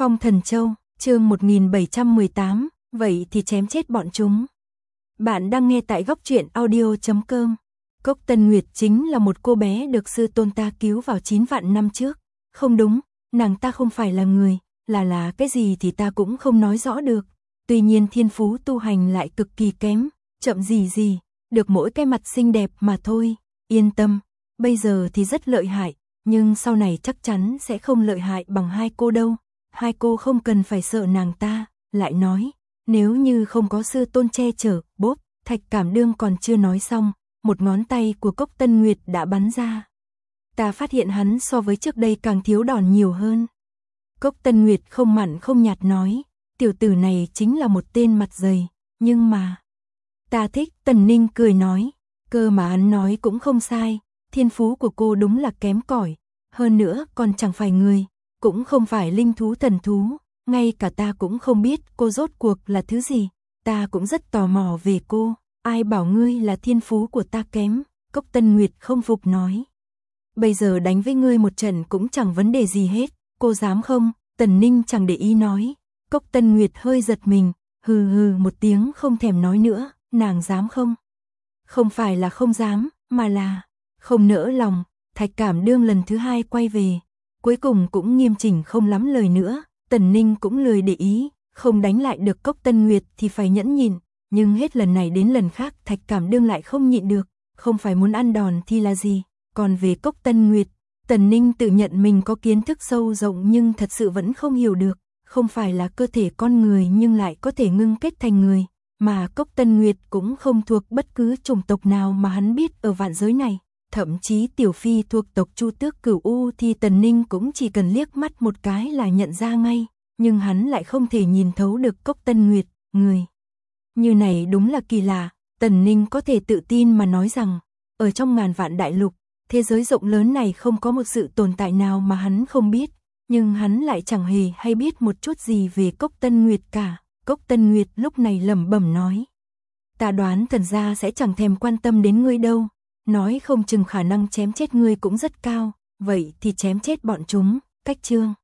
Phong Thần Châu, chương 1718, vậy thì chém chết bọn chúng. Bạn đang nghe tại góc truyện audio.com. Cốc Tân Nguyệt chính là một cô bé được sư tôn ta cứu vào 9 vạn năm trước. Không đúng, nàng ta không phải là người, là cái gì thì ta cũng không nói rõ được. Tuy nhiên thiên phú tu hành lại cực kỳ kém, chậm gì, được mỗi cái mặt xinh đẹp mà thôi. Yên tâm, bây giờ thì rất lợi hại, nhưng sau này chắc chắn sẽ không lợi hại bằng hai cô đâu. Hai cô không cần phải sợ nàng ta, lại nói, nếu như không có sư tôn che chở, bốp, Thạch Cảm Đương còn chưa nói xong, một ngón tay của Cốc Tân Nguyệt đã bắn ra. Ta phát hiện hắn so với trước đây càng thiếu đòn nhiều hơn. Cốc Tân Nguyệt không mặn không nhạt nói, tiểu tử này chính là một tên mặt dày, nhưng mà... Ta thích, Tần Ninh cười nói, cơ mà hắn nói cũng không sai, thiên phú của cô đúng là kém cỏi, hơn nữa còn chẳng phải người, cũng không phải linh thú thần thú, ngay cả ta cũng không biết cô rốt cuộc là thứ gì, ta cũng rất tò mò về cô, ai bảo ngươi là thiên phú của ta kém, Cốc Tân Nguyệt không phục nói. Bây giờ đánh với ngươi một trận cũng chẳng vấn đề gì hết, cô dám không? Tần Ninh chẳng để ý nói. Cốc Tân Nguyệt hơi giật mình, hừ một tiếng không thèm nói nữa, nàng dám không? Không phải là không dám, mà là không nỡ lòng. Thạch Cảm Đương lần thứ hai quay về, cuối cùng cũng nghiêm chỉnh không lắm lời nữa. Tần Ninh cũng lười để ý, không đánh lại được Cốc Tân Nguyệt thì phải nhẫn nhịn, nhưng hết lần này đến lần khác Thạch Cảm Đương lại không nhịn được, không phải muốn ăn đòn thì là gì. Còn về Cốc Tân Nguyệt, Tần Ninh tự nhận mình có kiến thức sâu rộng nhưng thật sự vẫn không hiểu được, không phải là cơ thể con người nhưng lại có thể ngưng kết thành người, mà Cốc Tân Nguyệt cũng không thuộc bất cứ chủng tộc nào mà hắn biết ở vạn giới này, thậm chí Tiểu Phi thuộc tộc Chu Tước Cửu U thì Tần Ninh cũng chỉ cần liếc mắt một cái là nhận ra ngay, nhưng hắn lại không thể nhìn thấu được Cốc Tân Nguyệt, người như này đúng là kỳ lạ. Tần Ninh có thể tự tin mà nói rằng, ở trong ngàn vạn đại lục, thế giới rộng lớn này không có một sự tồn tại nào mà hắn không biết, nhưng hắn lại chẳng hề hay biết một chút gì về Cốc Tân Nguyệt cả. Cốc Tân Nguyệt lúc này lẩm bẩm nói, ta đoán thần gia sẽ chẳng thèm quan tâm đến ngươi đâu, nói không chừng khả năng chém chết ngươi cũng rất cao, vậy thì chém chết bọn chúng, cách chương.